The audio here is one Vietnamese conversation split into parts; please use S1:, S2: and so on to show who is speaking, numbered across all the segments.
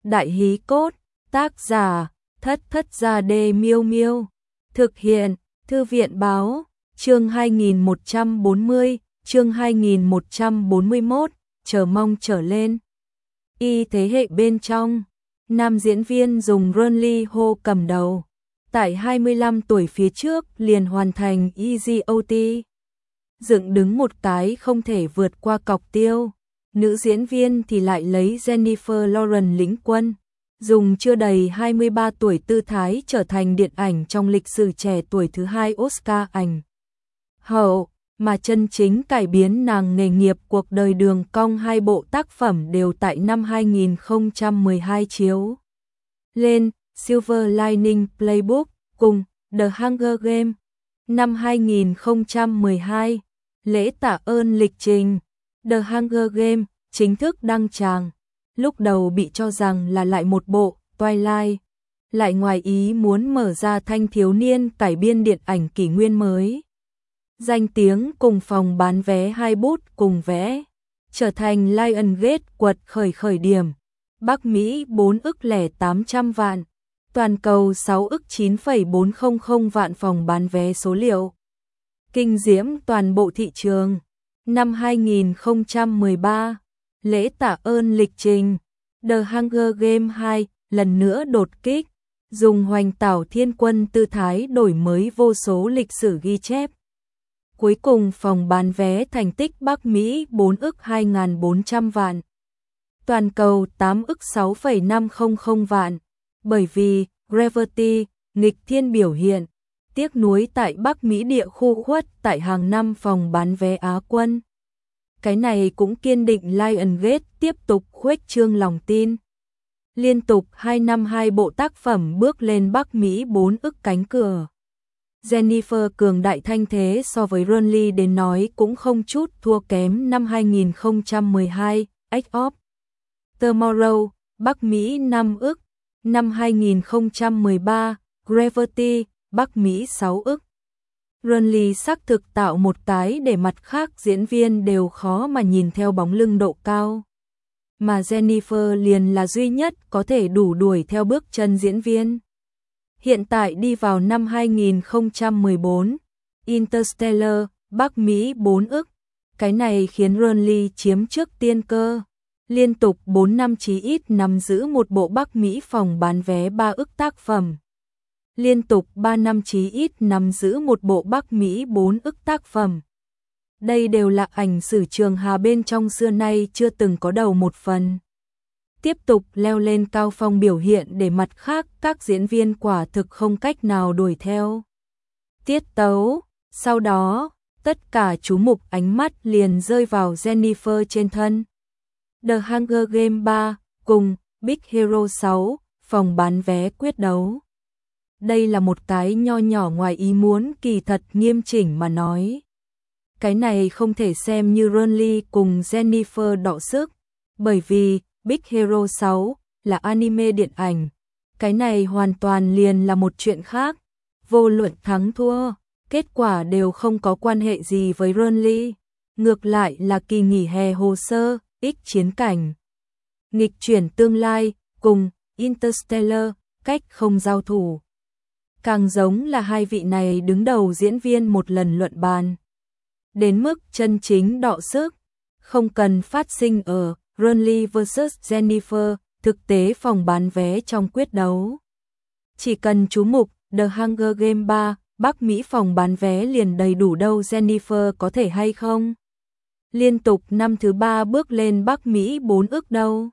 S1: Đại hí cốt, tác giả, Thất Thất Gia Đê Miêu Miêu. Thực hiện, Thư viện báo, chương 2140, chương 2141, chờ mong trở lên. Y thế hệ bên trong, nam diễn viên dùng Ron Lee Ho cầm đầu. Tại 25 tuổi phía trước liền hoàn thành EGOT. Dựng đứng một cái không thể vượt qua cọc tiêu. Nữ diễn viên thì lại lấy Jennifer Lawrence lĩnh quân. Dùng chưa đầy 23 tuổi tư thái trở thành điện ảnh trong lịch sử trẻ tuổi thứ hai Oscar ảnh hậu, mà chân chính cải biến nàng nghề nghiệp cuộc đời đường cong. Hai bộ tác phẩm đều tại năm 2012 chiếu lên, Silver Lining Playbook cùng The Hunger Games. Năm 2012, lễ tạ ơn lịch trình The Hunger Games chính thức đăng tràng. Lúc đầu bị cho rằng là lại một bộ Twilight, lại ngoài ý muốn mở ra thanh thiếu niên cải biên điện ảnh kỷ nguyên mới. Danh tiếng cùng phòng bán vé hai bút cùng vẽ, trở thành Lionsgate quật khởi điểm. Bắc Mỹ 4 ức lẻ 800 vạn, toàn cầu 6 ức 9,400 vạn phòng bán vé số liệu. Kinh diễm toàn bộ thị trường. Năm 2013, lễ tạ ơn lịch trình, The Hunger Games 2 lần nữa đột kích, dùng hoành tảo thiên quân tư thái đổi mới vô số lịch sử ghi chép. Cuối cùng phòng bán vé thành tích Bắc Mỹ 4 ức 2.400 vạn, toàn cầu 8 ức 6,500 vạn, bởi vì Gravity, nghịch thiên biểu hiện, tiếc nuối tại Bắc Mỹ địa khu khuất tại hàng năm phòng bán vé Á quân. Cái này cũng kiên định Lionsgate tiếp tục khuếch trương lòng tin. Liên tục 2 năm 2 bộ tác phẩm bước lên Bắc Mỹ 4 ức cánh cửa. Jennifer cường đại thanh thế so với Ron Lee đến nói cũng không chút thua kém. Năm 2012, Edge of Tomorrow, Bắc Mỹ 5 ức. Năm 2013, Gravity, Bắc Mỹ 6 ức. Ron Lee xác thực tạo một cái để mặt khác diễn viên đều khó mà nhìn theo bóng lưng độ cao. Mà Jennifer liền là duy nhất có thể đủ đuổi theo bước chân diễn viên. Hiện tại đi vào năm 2014, Interstellar, Bắc Mỹ 4 ức. Cái này khiến Ron Lee chiếm trước tiên cơ. Liên tục 4 năm chí ít nắm giữ một bộ Bắc Mỹ phòng bán vé 3 ức tác phẩm. Liên tục 3 năm chí ít nắm giữ một bộ Bắc Mỹ 4 ức tác phẩm. Đây đều là ảnh sử trường hà bên trong xưa nay chưa từng có đầu một phần. Tiếp tục leo lên cao phong biểu hiện để mặt khác các diễn viên quả thực không cách nào đuổi theo tiết tấu. Sau đó, tất cả chú mục ánh mắt liền rơi vào Jennifer trên thân. The Hunger Games 3 cùng Big Hero 6, phòng bán vé quyết đấu. Đây là một cái nho nhỏ ngoài ý muốn, kỳ thật nghiêm chỉnh mà nói. Cái này không thể xem như Ron Lee cùng Jennifer đọ sức, bởi vì Big Hero 6 là anime điện ảnh. Cái này hoàn toàn liền là một chuyện khác. Vô luận thắng thua, kết quả đều không có quan hệ gì với Ron Lee. Ngược lại là kỳ nghỉ hè hồ sơ, ích chiến cảnh. Nghịch chuyển tương lai, cùng Interstellar, cách không giao thủ. Càng giống là hai vị này đứng đầu diễn viên một lần luận bàn. Đến mức chân chính đọ sức, không cần phát sinh ở Ron Lee vs Jennifer, thực tế phòng bán vé trong quyết đấu. Chỉ cần chú mục The Hunger Games 3, Bắc Mỹ phòng bán vé liền đầy đủ đâu. Jennifer có thể hay không? Liên tục năm thứ 3 bước lên Bắc Mỹ 4 ức đâu.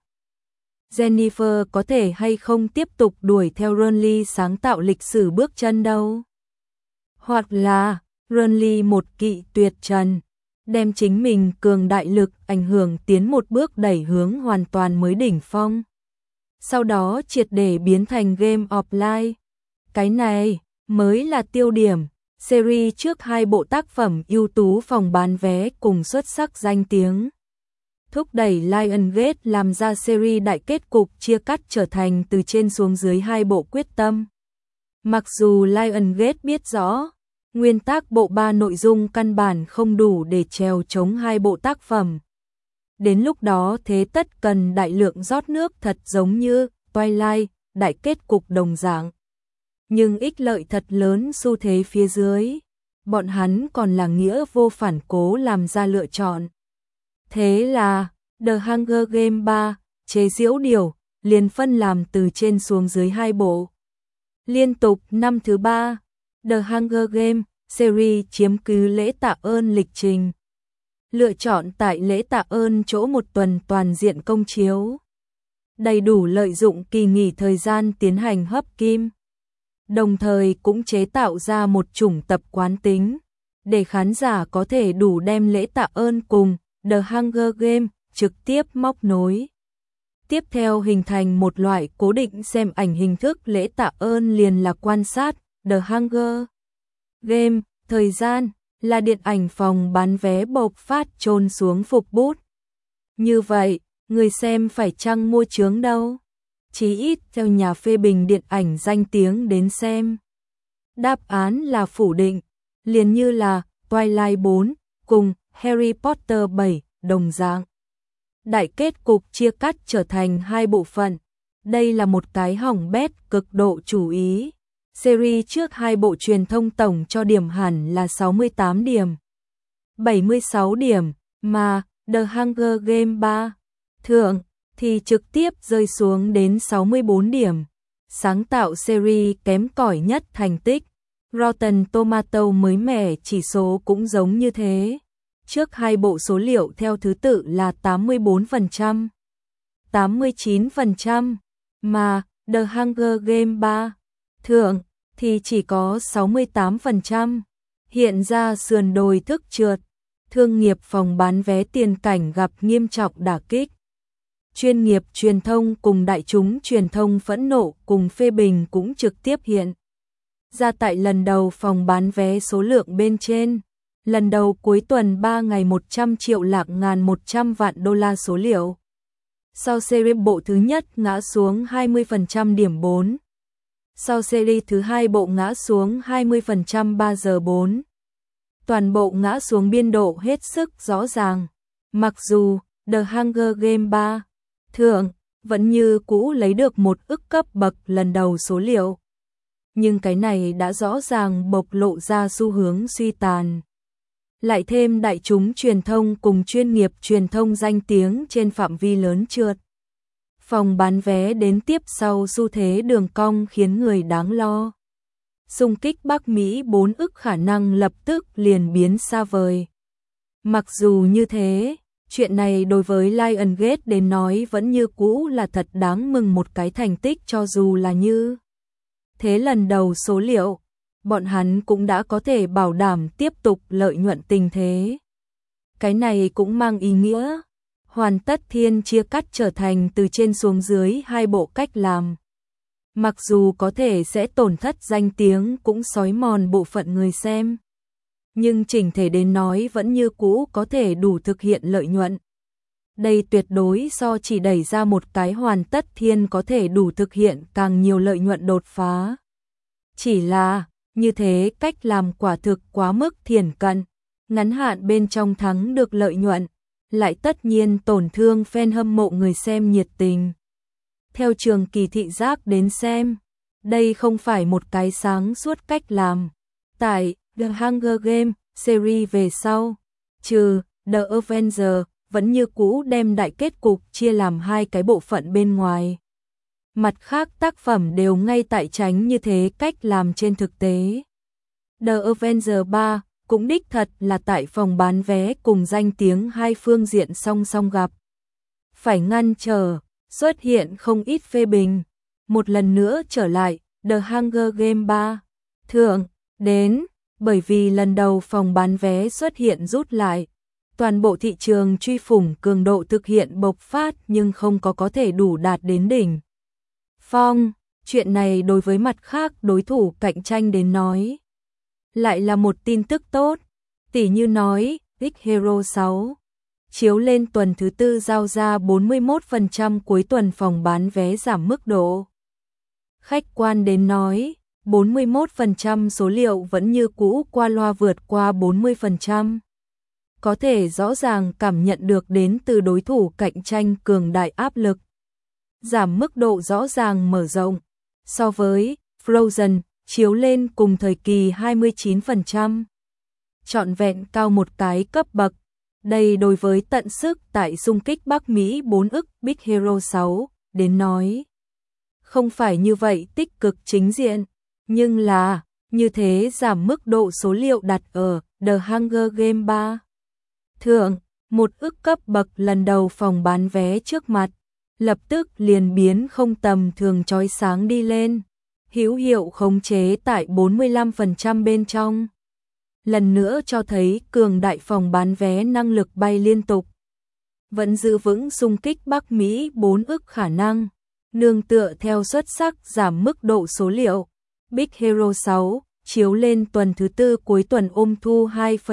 S1: Jennifer có thể hay không tiếp tục đuổi theo Ron Lee sáng tạo lịch sử bước chân đâu. Hoặc là Ron Lee một kỵ tuyệt trần, đem chính mình cường đại lực ảnh hưởng tiến một bước đẩy hướng hoàn toàn mới đỉnh phong. Sau đó triệt để biến thành Game of Life. Cái này mới là tiêu điểm. Series trước 2 bộ tác phẩm ưu tú phòng bán vé cùng xuất sắc danh tiếng. Thúc đẩy Lionsgate làm ra series đại kết cục chia cắt trở thành từ trên xuống dưới 2 bộ quyết tâm. Mặc dù Lionsgate biết rõ, nguyên tác bộ 3 nội dung căn bản không đủ để trèo chống 2 bộ tác phẩm. Đến lúc đó thế tất cần đại lượng rót nước thật giống như Twilight, đại kết cục đồng dạng. Nhưng ích lợi thật lớn xu thế phía dưới, bọn hắn còn là nghĩa vô phản cố làm ra lựa chọn. Thế là, The Hunger Game 3, chế diễu điều, liền phân làm từ trên xuống dưới 2 bộ. Liên tục năm thứ 3, The Hunger Game series chiếm cứ lễ tạ ơn lịch trình. Lựa chọn tại lễ tạ ơn chỗ một tuần toàn diện công chiếu. Đầy đủ lợi dụng kỳ nghỉ thời gian tiến hành hấp kim. Đồng thời cũng chế tạo ra một chủng tập quán tính, để khán giả có thể đủ đem lễ tạ ơn cùng The Hunger Game trực tiếp móc nối. Tiếp theo hình thành một loại cố định xem ảnh hình thức lễ tạ ơn liền là quan sát The Hunger Game, thời gian là điện ảnh phòng bán vé bộc phát chôn xuống phục bút. Như vậy, người xem phải chăng mua chướng đâu? Chí ít theo nhà phê bình điện ảnh danh tiếng đến xem. Đáp án là phủ định, liền như là Twilight 4 cùng Harry Potter 7 đồng dạng. Đại kết cục chia cắt trở thành 2 bộ phận. Đây là một cái hỏng bét cực độ chú ý. Series trước 2 bộ truyền thông tổng cho điểm hẳn là 68 điểm, 76 điểm, mà The Hunger Game 3 thượng thì trực tiếp rơi xuống đến 64 điểm. Sáng tạo series kém cỏi nhất thành tích. Rotten Tomato mới mẻ chỉ số cũng giống như thế. Trước 2 bộ số liệu theo thứ tự là 84%, 89%, mà The Hunger Game 3 thượng thì chỉ có 68%. Hiện ra sườn đồi thức trượt, thương nghiệp phòng bán vé tiền cảnh gặp nghiêm trọng đả kích. Chuyên nghiệp truyền thông cùng đại chúng truyền thông phẫn nộ cùng phê bình cũng trực tiếp hiện ra tại lần đầu phòng bán vé số lượng bên trên. Lần đầu cuối tuần 3 ngày 100 triệu lạc ngàn 100 vạn đô la số liệu. Sau series bộ thứ nhất ngã xuống 20% điểm 4. Sau series thứ 2 bộ ngã xuống 20% 3 giờ 4. Toàn bộ ngã xuống biên độ hết sức rõ ràng. Mặc dù The Hunger Game 3 thượng vẫn như cũ lấy được một ức cấp bậc lần đầu số liệu. Nhưng cái này đã rõ ràng bộc lộ ra xu hướng suy tàn. Lại thêm đại chúng truyền thông cùng chuyên nghiệp truyền thông danh tiếng trên phạm vi lớn trượt. Phòng bán vé đến tiếp sau xu thế đường cong khiến người đáng lo. Xung kích Bắc Mỹ 4 ức khả năng lập tức liền biến xa vời. Mặc dù như thế, chuyện này đối với Lionsgate đến nói vẫn như cũ là thật đáng mừng một cái thành tích cho dù là như thế lần đầu số liệu. Bọn hắn cũng đã có thể bảo đảm tiếp tục lợi nhuận tình thế. Cái này cũng mang ý nghĩa hoàn tất thiên chia cắt trở thành từ trên xuống dưới 2 bộ cách làm. Mặc dù có thể sẽ tổn thất danh tiếng cũng xói mòn bộ phận người xem. Nhưng chỉnh thể đến nói vẫn như cũ có thể đủ thực hiện lợi nhuận. Đây tuyệt đối so chỉ đẩy ra một cái hoàn tất thiên có thể đủ thực hiện càng nhiều lợi nhuận đột phá. Chỉ là như thế cách làm quả thực quá mức thiển cận, ngắn hạn bên trong thắng được lợi nhuận, lại tất nhiên tổn thương fan hâm mộ người xem nhiệt tình. Theo trường kỳ thị giác đến xem, đây không phải một cái sáng suốt cách làm. Tại The Hunger Game series về sau, trừ The Avengers vẫn như cũ đem đại kết cục chia làm 2 cái bộ phận bên ngoài. Mặt khác tác phẩm đều ngay tại tránh như thế cách làm trên thực tế. The Avengers 3 cũng đích thật là tại phòng bán vé cùng danh tiếng 2 phương diện song song gặp. Phải ngăn trở, xuất hiện không ít phê bình. Một lần nữa trở lại, The Hunger Game 3 thượng đến, bởi vì lần đầu phòng bán vé xuất hiện rút lại. Toàn bộ thị trường truy phủng cường độ thực hiện bộc phát nhưng không có thể đủ đạt đến đỉnh phong. Chuyện này đối với mặt khác đối thủ cạnh tranh đến nói lại là một tin tức tốt. Tỉ như nói, Big Hero 6 chiếu lên tuần thứ tư giao ra 41% cuối tuần phòng bán vé giảm mức độ. Khách quan đến nói, 41% số liệu vẫn như cũ qua loa vượt qua 40%. Có thể rõ ràng cảm nhận được đến từ đối thủ cạnh tranh cường đại áp lực. giảm mức độ rõ ràng mở rộng. So với Frozen, chiếu lên cùng thời kỳ 29%. Trọn vẹn cao một cái cấp bậc. Đây đối với tận sức tại xung kích Bắc Mỹ 4 ức Big Hero 6, đến nói. Không phải như vậy tích cực chính diện, nhưng là, như thế giảm mức độ số liệu đặt ở The Hunger Game 3. Thượng, 1 ức cấp bậc lần đầu phòng bán vé trước mặt, lập tức liền biến không tầm thường chói sáng đi lên, hữu hiệu khống chế tại 45% bên trong. Lần nữa cho thấy cường đại phòng bán vé năng lực bay liên tục. Vẫn giữ vững xung kích Bắc Mỹ 4 ức khả năng, nương tựa theo xuất sắc giảm mức độ số liệu. Big Hero 6 chiếu lên tuần thứ tư cuối tuần ôm thu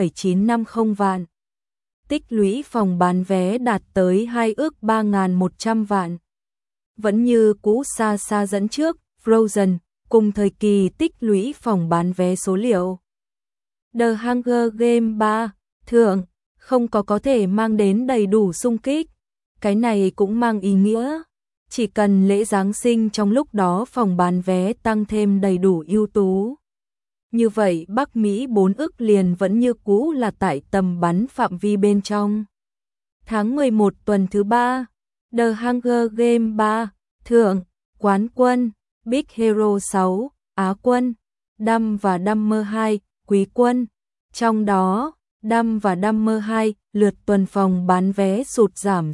S1: 2,950 vạn. Tích lũy phòng bán vé đạt tới 2 ức 3.100 vạn. Vẫn như cũ xa xa dẫn trước Frozen, cùng thời kỳ tích lũy phòng bán vé số liệu. The Hunger Game 3, thượng, không có thể mang đến đầy đủ xung kích. Cái này cũng mang ý nghĩa. Chỉ cần lễ Giáng sinh trong lúc đó phòng bán vé tăng thêm đầy đủ ưu tú. Như vậy Bắc Mỹ 4 ức liền vẫn như cũ là tại tầm bắn phạm vi bên trong. Tháng 11 tuần thứ 3, The Hunger Game 3, thượng, quán quân, Big Hero 6, Á quân, Dumb và Dumber 2, Quý quân. Trong đó, Dumb và Dumber 2 lượt tuần phòng bán vé sụt giảm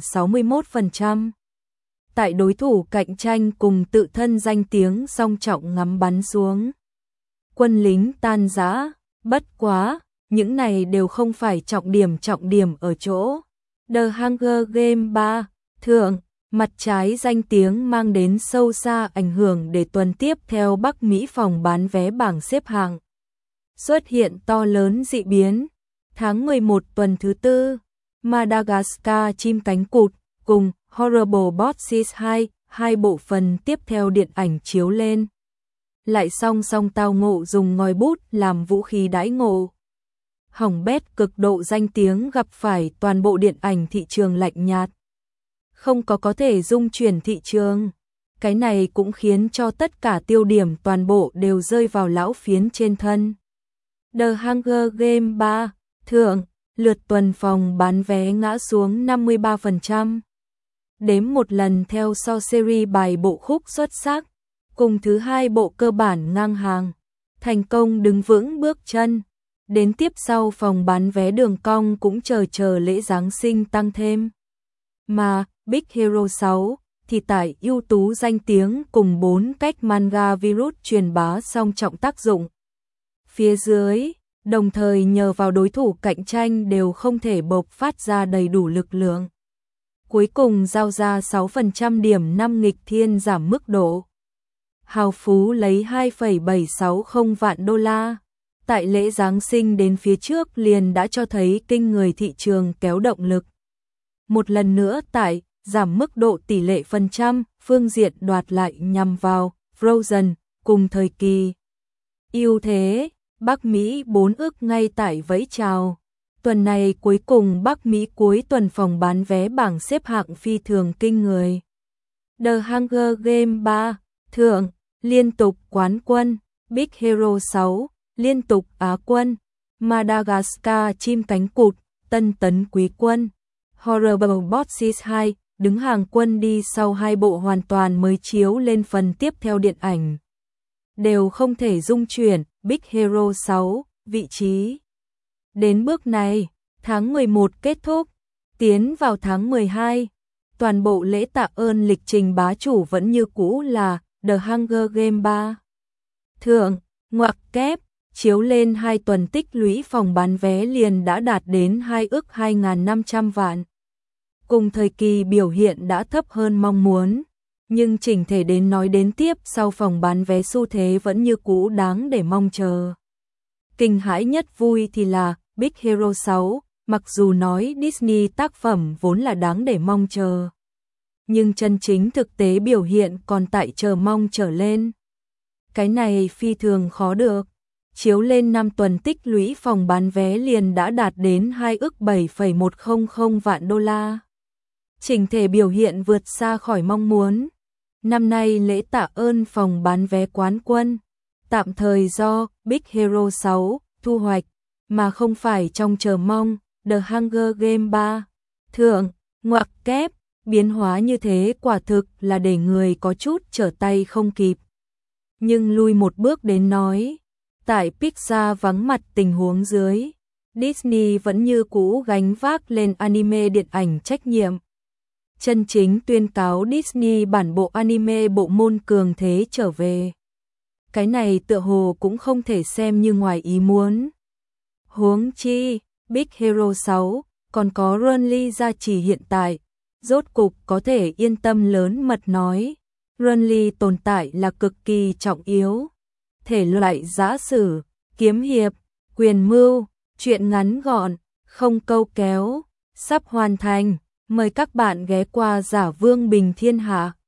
S1: 61%. Tại đối thủ cạnh tranh cùng tự thân danh tiếng song trọng ngắm bắn xuống. Quân lính tan rã, bất quá, những này đều không phải trọng điểm ở chỗ. The Hunger Game 3, thượng, mặt trái danh tiếng mang đến sâu xa ảnh hưởng để tuần tiếp theo Bắc Mỹ phòng bán vé bảng xếp hạng. Xuất hiện to lớn dị biến. Tháng 11 tuần thứ tư, Madagascar chim cánh cụt cùng Horrible Bosses 2, hai bộ phần tiếp theo điện ảnh chiếu lên. Lại song song tao ngộ dùng ngòi bút làm vũ khí đãi ngộ. Hỏng bét cực độ danh tiếng gặp phải toàn bộ điện ảnh thị trường lạnh nhạt. Không có thể dung chuyển thị trường. Cái này cũng khiến cho tất cả tiêu điểm toàn bộ đều rơi vào lão phiến trên thân. The Hunger Game 3, thượng, lượt tuần phòng bán vé ngã xuống 53%. Đếm một lần theo so series bài bộ khúc xuất sắc, cùng thứ hai bộ cơ bản ngang hàng, thành công đứng vững bước chân. Đến tiếp sau phòng bán vé đường cong cũng chờ lễ Giáng sinh tăng thêm. Mà Big Hero 6 thì tại ưu tú danh tiếng cùng 4 cách manga virus truyền bá song trọng tác dụng. Phía dưới, đồng thời nhờ vào đối thủ cạnh tranh đều không thể bộc phát ra đầy đủ lực lượng. Cuối cùng giao ra 6% điểm 5 nghịch thiên giảm mức độ. Hào Phú lấy 2,760 vạn đô la. Tại lễ Giáng sinh đến phía trước liền đã cho thấy kinh người thị trường kéo động lực. Một lần nữa tại giảm mức độ tỷ lệ phần trăm, phương diện đoạt lại nhằm vào Frozen cùng thời kỳ. Ưu thế, Bắc Mỹ 4 ức ngay tại vẫy chào. Tuần này cuối cùng Bắc Mỹ cuối tuần phòng bán vé bảng xếp hạng phi thường kinh người. The Hunger Game 3, thượng, liên tục quán quân, Big Hero 6, liên tục Á quân, Madagascar chim cánh cụt, tân tấn quý quân, Horrible Bosses 2, đứng hàng quân đi sau hai bộ hoàn toàn mới chiếu lên phần tiếp theo điện ảnh. Đều không thể dung chuyển, Big Hero 6, vị trí. Đến bước này, tháng 11 kết thúc, tiến vào tháng 12, toàn bộ lễ tạ ơn lịch trình bá chủ vẫn như cũ là The Hunger Game 3. Thượng, ngoặc kép, chiếu lên 2 tuần tích lũy phòng bán vé liền đã đạt đến 2 ức 2.500 vạn. Cùng thời kỳ biểu hiện đã thấp hơn mong muốn, nhưng chỉnh thể đến nói đến tiếp sau phòng bán vé xu thế vẫn như cũ đáng để mong chờ. Kinh hãi nhất vui thì là Big Hero 6, mặc dù nói Disney tác phẩm vốn là đáng để mong chờ, nhưng chân chính thực tế biểu hiện còn tại chờ mong trở lên. Cái này phi thường khó được. Chiếu lên 5 tuần tích lũy phòng bán vé liền đã đạt đến 2 ức 7,100 vạn đô la. Chỉnh thể biểu hiện vượt xa khỏi mong muốn, Năm nay lễ tạ ơn phòng bán vé quán quân, tạm thời do Big Hero 6 thu hoạch, mà không phải trong chờ mong The Hunger Game 3. Thượng, ngoặc kép, biến hóa như thế quả thực là để người có chút trở tay không kịp. Nhưng lui một bước đến nói, tại Pixar vắng mặt tình huống dưới, Disney vẫn như cũ gánh vác lên anime điện ảnh trách nhiệm. Chân chính tuyên cáo Disney bản bộ anime bộ môn cường thế trở về. Cái này tựa hồ cũng không thể xem như ngoài ý muốn. Huống chi, Big Hero 6 còn có Runly gia trì hiện tại, rốt cục có thể yên tâm lớn mật nói. Runly tồn tại là cực kỳ trọng yếu. Thể loại giã sử, kiếm hiệp, quyền mưu, truyện ngắn gọn, không câu kéo, sắp hoàn thành. Mời các bạn ghé qua Giả Vương Bình Thiên Hạ.